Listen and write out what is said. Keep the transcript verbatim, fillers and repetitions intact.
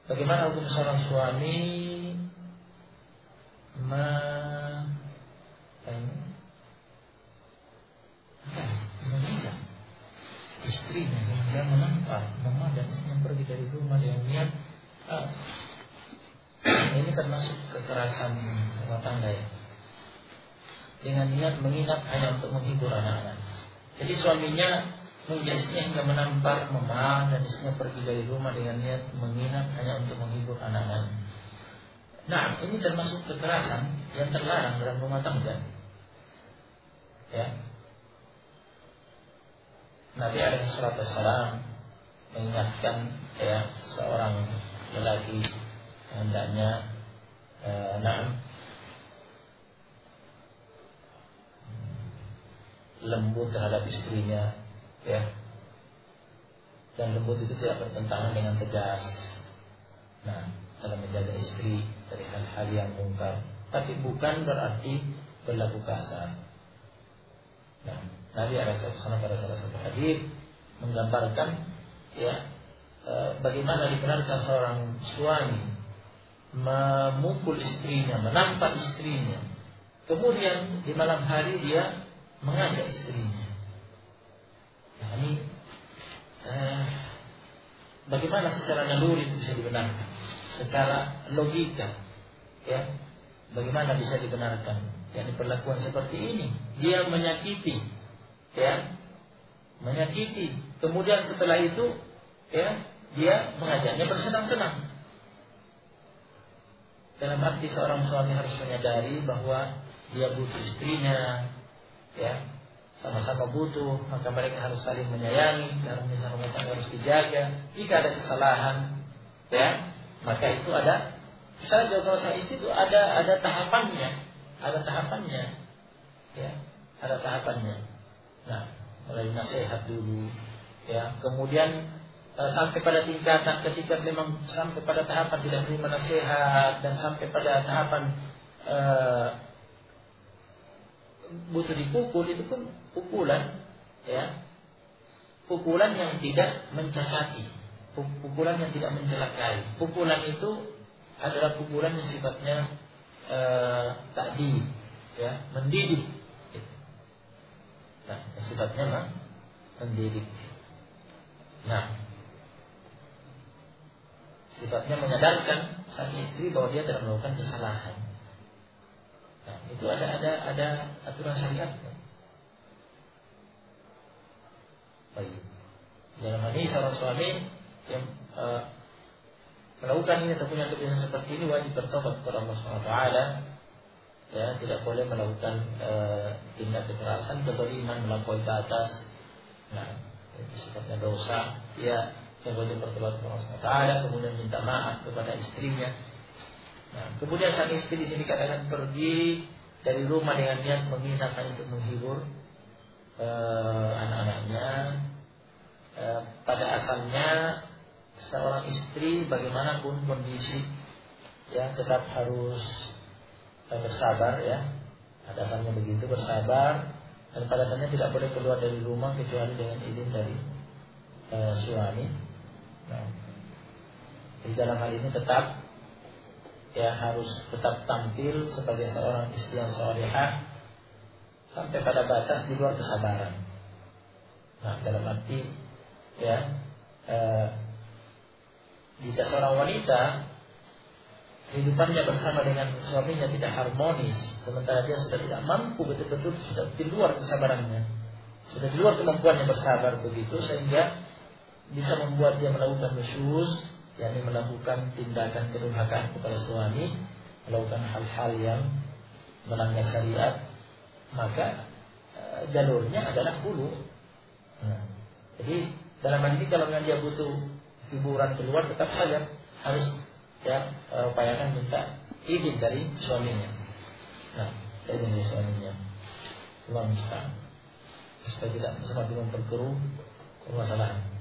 bagaimana hukum seorang suami me mengajak istrinya hingga menampar, memadam istrinya pergi dari rumah dengan niat ah, ini termasuk kekerasan rumah tangga ya, dengan niat menginap hanya untuk menghibur anak-anak. Jadi suaminya mengajak istrinya hingga menampar, memarah, dan istrinya pergi dari rumah dengan niat menginap hanya untuk menghibur anak-anak. Nah, ini termasuk kekerasan yang terlarang dalam rumah tangga. Ya. Nabi alaihi salatu wassalam mengingatkan ya seorang lelaki hendaknya eh, nah, lembut terhadap istrinya, ya. Dan lembut itu tidak bertentangan dengan tegas. Nah, dalam menjaga istri dari hal-hal yang mungkar, tapi bukan berarti berlaku kasar. Nah, Nabi alaihi wasallam pada salah satu hadis menggambarkan ya e, bagaimana dibenarkan seorang suami memukul istrinya, menampar istrinya, kemudian di malam hari dia mengajak istrinya. Nah, ini e, bagaimana secara naluri itu bisa dibenarkan? Secara logika, ya, bagaimana bisa dibenarkan? Yani perlakuan seperti ini, dia menyakiti, ya, menyakiti. Kemudian setelah itu, ya, dia mengajaknya bersenang-senang. Dalam arti seorang suami harus menyadari bahwa dia butuh istrinya, ya, sama-sama butuh, maka mereka harus saling menyayangi, dalam rumah tangga harus dijaga. Jika ada kesalahan, ya, maka itu ada. Misalnya kalau sang istri itu ada ada tahapannya. Ada tahapannya, ya, ada tahapannya. Nah, mulai nasihat dulu, ya, kemudian uh, sampai pada tingkatan ketika memang sampai pada tahapan tidak menerima nasihat dan sampai pada tahapan uh, butuh dipukul, itu pun pukulan, ya, pukulan yang tidak mencacati, pukulan yang tidak mencelakai. Pukulan itu adalah pukulan yang sifatnya Uh, takdi, ya, mendidik. Nah, sifatnya mah mendidik. Nah, sifatnya menyadarkan sang istri bahwa dia telah melakukan kesalahan. Nah, itu ada ada ada aturan syariat. Baik. Dalam hal ini seorang suami yang uh, melakukan ini atau punya kebiasaan seperti ini wajib bertobat kepada Allah subhanahu wa taala. Ya, tidak boleh melakukan e, tindak kekerasan, kezaliman, melampaui ke atas. Nah, itu sifatnya dosa. Ya, yang wajib bertobat kepada Allah subhanahu wa taala, kemudian minta maaf kepada istrinya. Nah, kemudian sang istri di sini katakan pergi dari rumah dengan niat menginap untuk menghibur e, anak-anaknya. E, pada asalnya seorang istri bagaimanapun kondisi, ya, tetap harus eh, bersabar, ya. Pada asalnya begitu, bersabar, dan pada asalnya tidak boleh keluar dari rumah kecuali dengan izin dari eh, suami. Nah, di dalam hal ini tetap, ya, harus tetap tampil sebagai seorang istri yang salihah sampai pada batas di luar kesabaran. Nah, dalam arti, ya, eh, jika seorang wanita kehidupannya bersama dengan suaminya tidak harmonis, sementara dia sudah tidak mampu betul-betul, sudah di luar kesabarannya, sudah di luar kemampuannya bersabar begitu, sehingga bisa membuat dia melakukan nusyuz, yakni melakukan tindakan kedurhakaan kepada suami, melakukan hal-hal yang melanggar syariat, maka e, jalurnya adalah hulu. Nah, jadi dalam hal ini kalau dia butuh hiburan keluar, tetap saja harus, ya, upayakan minta izin dari suaminya. Nah, izin dari suaminya. Allah musta'an. Supaya tidak semakin memperkeruh permasalahan.